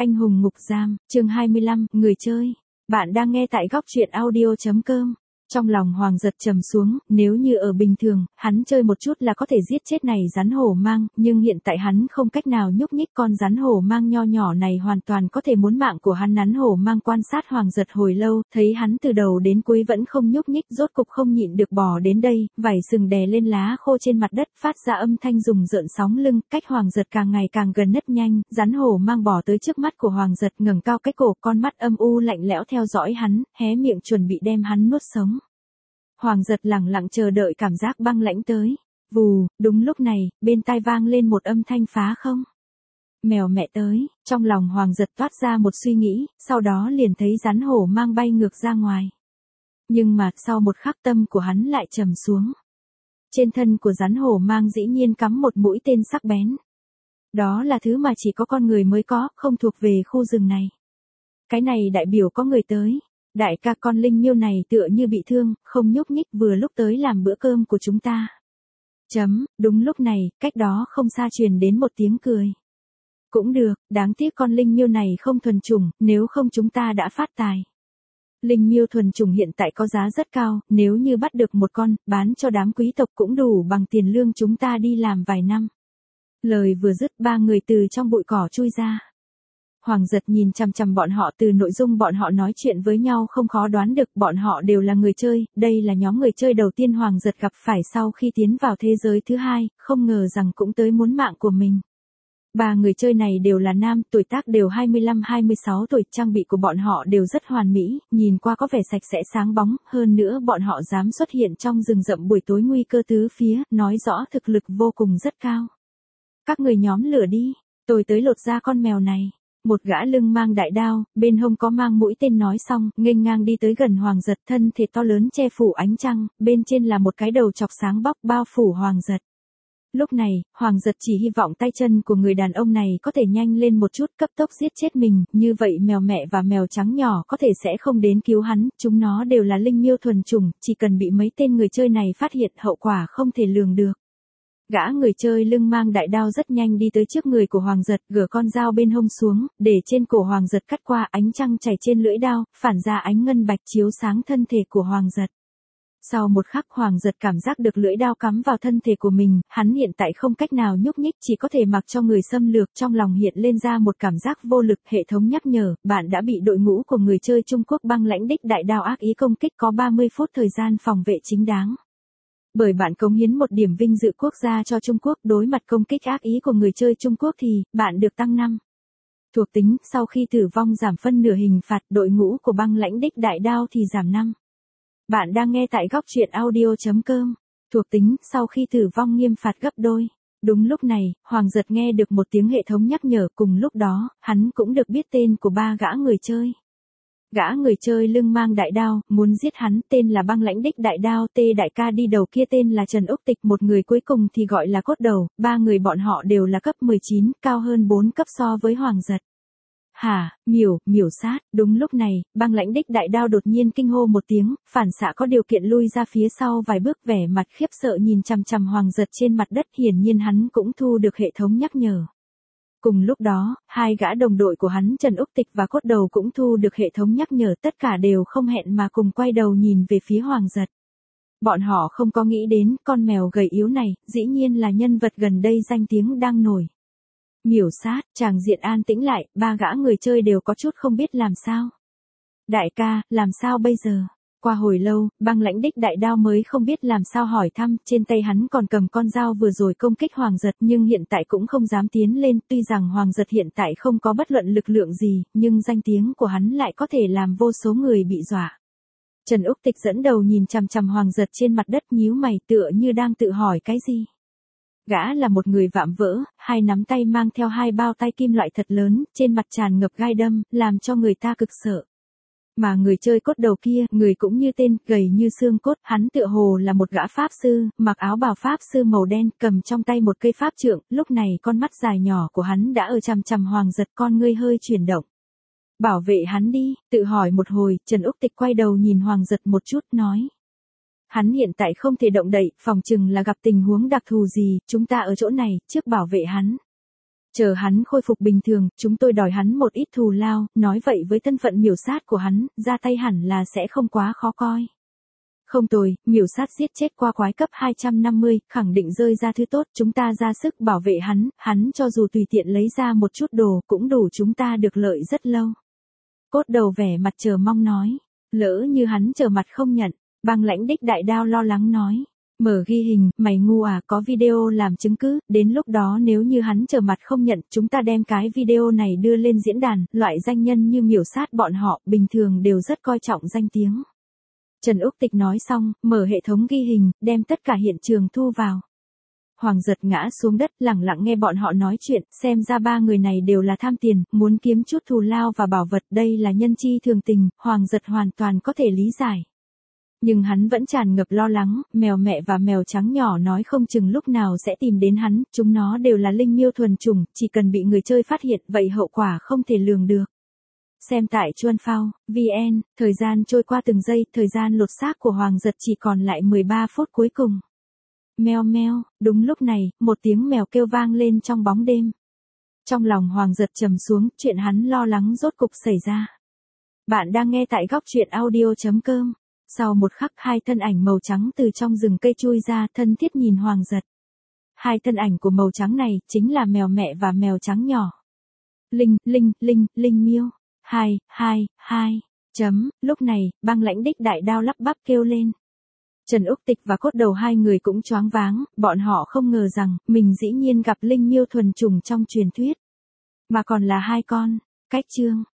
Anh hùng ngục giam, chương 25, người chơi. Bạn đang nghe tại góc truyện audio.com. Trong lòng Hoàng Giật trầm xuống, nếu như ở bình thường, hắn chơi một chút là có thể giết chết này rắn hổ mang, nhưng hiện tại hắn không cách nào nhúc nhích con rắn hổ mang nho nhỏ này hoàn toàn có thể muốn mạng của hắn. Rắn hổ mang quan sát Hoàng Giật hồi lâu, thấy hắn từ đầu đến cuối vẫn không nhúc nhích, rốt cục không nhịn được bò đến đây, vảy sừng đè lên lá khô trên mặt đất, phát ra âm thanh rùng rợn sóng lưng, cách Hoàng Giật càng ngày càng gần nứt nhanh, rắn hổ mang bò tới trước mắt của Hoàng Giật, ngẩng cao cái cổ, con mắt âm u lạnh lẽo theo dõi hắn, hé miệng chuẩn bị đem hắn nuốt sống. Hoàng Giật lẳng lặng chờ đợi cảm giác băng lãnh tới. Vù, đúng lúc này, bên tai vang lên một âm thanh phá không. Mèo mẹ tới, trong lòng Hoàng Giật toát ra một suy nghĩ, sau đó liền thấy rắn hổ mang bay ngược ra ngoài. Nhưng mà, sau một khắc tâm của hắn lại trầm xuống. Trên thân của rắn hổ mang dĩ nhiên cắm một mũi tên sắc bén. Đó là thứ mà chỉ có con người mới có, không thuộc về khu rừng này. Cái này đại biểu có người tới. Đại ca, con linh miêu này tựa như bị thương, không nhúc nhích, vừa lúc tới làm bữa cơm của chúng ta. Đúng lúc này, cách đó không xa truyền đến một tiếng cười. Cũng được, đáng tiếc con linh miêu này không thuần chủng, nếu không chúng ta đã phát tài. Linh miêu thuần chủng hiện tại có giá rất cao, nếu như bắt được một con, bán cho đám quý tộc cũng đủ bằng tiền lương chúng ta đi làm vài năm. Lời vừa dứt, ba người từ trong bụi cỏ chui ra. Hoàng Giật nhìn chằm chằm bọn họ, từ nội dung bọn họ nói chuyện với nhau không khó đoán được bọn họ đều là người chơi, đây là nhóm người chơi đầu tiên Hoàng Giật gặp phải sau khi tiến vào thế giới thứ hai, không ngờ rằng cũng tới muốn mạng của mình. Ba người chơi này đều là nam, tuổi tác đều 25-26 tuổi, trang bị của bọn họ đều rất hoàn mỹ, nhìn qua có vẻ sạch sẽ sáng bóng, hơn nữa bọn họ dám xuất hiện trong rừng rậm buổi tối nguy cơ tứ phía, nói rõ thực lực vô cùng rất cao. Các người nhóm lửa đi, tôi tới lột ra con mèo này. Một gã lưng mang đại đao, bên hông có mang mũi tên nói xong, nghênh ngang đi tới gần Hoàng Giật, thân thể to lớn che phủ ánh trăng, bên trên là một cái đầu chọc sáng bóc bao phủ Hoàng Giật. Lúc này, Hoàng Giật chỉ hy vọng tay chân của người đàn ông này có thể nhanh lên một chút, cấp tốc giết chết mình, như vậy mèo mẹ và mèo trắng nhỏ có thể sẽ không đến cứu hắn, chúng nó đều là linh miêu thuần chủng, chỉ cần bị mấy tên người chơi này phát hiện hậu quả không thể lường được. Gã người chơi lưng mang đại đao rất nhanh đi tới trước người của Hoàng Giật, gỡ con dao bên hông xuống, để trên cổ Hoàng Giật cắt qua, ánh trăng chảy trên lưỡi đao, phản ra ánh ngân bạch chiếu sáng thân thể của Hoàng Giật. Sau một khắc Hoàng Giật cảm giác được lưỡi đao cắm vào thân thể của mình, hắn hiện tại không cách nào nhúc nhích, chỉ có thể mặc cho người xâm lược, trong lòng hiện lên ra một cảm giác vô lực, hệ thống nhắc nhở, bạn đã bị đội ngũ của người chơi Trung Quốc băng lãnh đích đại đao ác ý công kích, có 30 phút thời gian phòng vệ chính đáng. Bởi bạn cống hiến một điểm vinh dự quốc gia cho Trung Quốc, đối mặt công kích ác ý của người chơi Trung Quốc thì, bạn được tăng 5. Thuộc tính, sau khi tử vong giảm phân nửa hình phạt, đội ngũ của băng lãnh đích đại đao thì giảm 5. Bạn đang nghe tại góc truyện audio.com. Thuộc tính, sau khi tử vong nghiêm phạt gấp đôi. Đúng lúc này, Hoàng Giật nghe được một tiếng hệ thống nhắc nhở, cùng lúc đó, hắn cũng được biết tên của ba gã người chơi. Gã người chơi lưng mang đại đao, muốn giết hắn, tên là băng lãnh đích đại đao, Tê đại ca đi đầu kia tên là Trần Úc Tịch, một người cuối cùng thì gọi là cốt đầu, ba người bọn họ đều là cấp 19, cao hơn 4 cấp so với Hoàng Giật. Hả, miểu sát, đúng lúc này, băng lãnh đích đại đao đột nhiên kinh hô một tiếng, phản xạ có điều kiện lui ra phía sau vài bước, vẻ mặt khiếp sợ nhìn chằm chằm Hoàng Giật trên mặt đất, hiển nhiên hắn cũng thu được hệ thống nhắc nhở. Cùng lúc đó, hai gã đồng đội của hắn Trần Úc Tịch và cốt đầu cũng thu được hệ thống nhắc nhở, tất cả đều không hẹn mà cùng quay đầu nhìn về phía Hoàng Giật. Bọn họ không có nghĩ đến, con mèo gầy yếu này, dĩ nhiên là nhân vật gần đây danh tiếng đang nổi. Miểu sát, tràng diện an tĩnh lại, ba gã người chơi đều có chút không biết làm sao. Đại ca, làm sao bây giờ? Qua hồi lâu, băng lãnh đích đại đao mới không biết làm sao hỏi thăm, trên tay hắn còn cầm con dao vừa rồi công kích Hoàng Giật, nhưng hiện tại cũng không dám tiến lên, tuy rằng Hoàng Giật hiện tại không có bất luận lực lượng gì, nhưng danh tiếng của hắn lại có thể làm vô số người bị dọa. Trần Úc Tịch dẫn đầu nhìn chằm chằm Hoàng Giật trên mặt đất, nhíu mày tựa như đang tự hỏi cái gì. Gã là một người vạm vỡ, hai nắm tay mang theo hai bao tay kim loại thật lớn, trên mặt tràn ngập gai đâm, làm cho người ta cực sợ. Mà người chơi cốt đầu kia, người cũng như tên, gầy như xương cốt, hắn tựa hồ là một gã pháp sư, mặc áo bào pháp sư màu đen, cầm trong tay một cây pháp trượng, lúc này con mắt dài nhỏ của hắn đã ở chằm chằm Hoàng Giật, con ngươi hơi chuyển động. Bảo vệ hắn đi, tự hỏi một hồi, Trần Úc Tịch quay đầu nhìn Hoàng Giật một chút, nói. Hắn hiện tại không thể động đậy, phòng chừng là gặp tình huống đặc thù gì, chúng ta ở chỗ này, trước bảo vệ hắn. Chờ hắn khôi phục bình thường, chúng tôi đòi hắn một ít thù lao, nói vậy với thân phận miểu sát của hắn, ra tay hẳn là sẽ không quá khó coi. Không tồi, miểu sát giết chết qua quái cấp 250, khẳng định rơi ra thứ tốt, chúng ta ra sức bảo vệ hắn cho dù tùy tiện lấy ra một chút đồ cũng đủ chúng ta được lợi rất lâu. Cốt đầu vẻ mặt chờ mong nói, lỡ như hắn trở mặt không nhận, Băng Lãnh Đích Đại Đao lo lắng nói. Mở ghi hình, mày ngu à, có video làm chứng cứ, đến lúc đó nếu như hắn trở mặt không nhận, chúng ta đem cái video này đưa lên diễn đàn, loại danh nhân như miểu sát bọn họ, bình thường đều rất coi trọng danh tiếng. Trần Úc Tịch nói xong, mở hệ thống ghi hình, đem tất cả hiện trường thu vào. Hoàng Giật ngã xuống đất, lẳng lặng nghe bọn họ nói chuyện, xem ra ba người này đều là tham tiền, muốn kiếm chút thù lao và bảo vật, đây là nhân chi thường tình, Hoàng Giật hoàn toàn có thể lý giải. Nhưng hắn vẫn tràn ngập lo lắng, mèo mẹ và mèo trắng nhỏ nói không chừng lúc nào sẽ tìm đến hắn, chúng nó đều là linh miêu thuần chủng, chỉ cần bị người chơi phát hiện, vậy hậu quả không thể lường được. Xem tại Chuan Phao, VN, thời gian trôi qua từng giây, thời gian lột xác của Hoàng Giật chỉ còn lại 13 phút cuối cùng. Meo meo, đúng lúc này, một tiếng mèo kêu vang lên trong bóng đêm. Trong lòng Hoàng Giật trầm xuống, chuyện hắn lo lắng rốt cục xảy ra. Bạn đang nghe tại góc truyện audio.com. Sau một khắc hai thân ảnh màu trắng từ trong rừng cây chui ra, thân thiết nhìn Hoàng Giật. Hai thân ảnh của màu trắng này, chính là mèo mẹ và mèo trắng nhỏ. Linh miêu. Lúc này, Băng Lãnh Đích Đại Đao lắp bắp kêu lên. Trần Úc Tịch và Cốt Đầu hai người cũng choáng váng, bọn họ không ngờ rằng, mình dĩ nhiên gặp linh miêu thuần chủng trong truyền thuyết. Mà còn là hai con. Cách chương.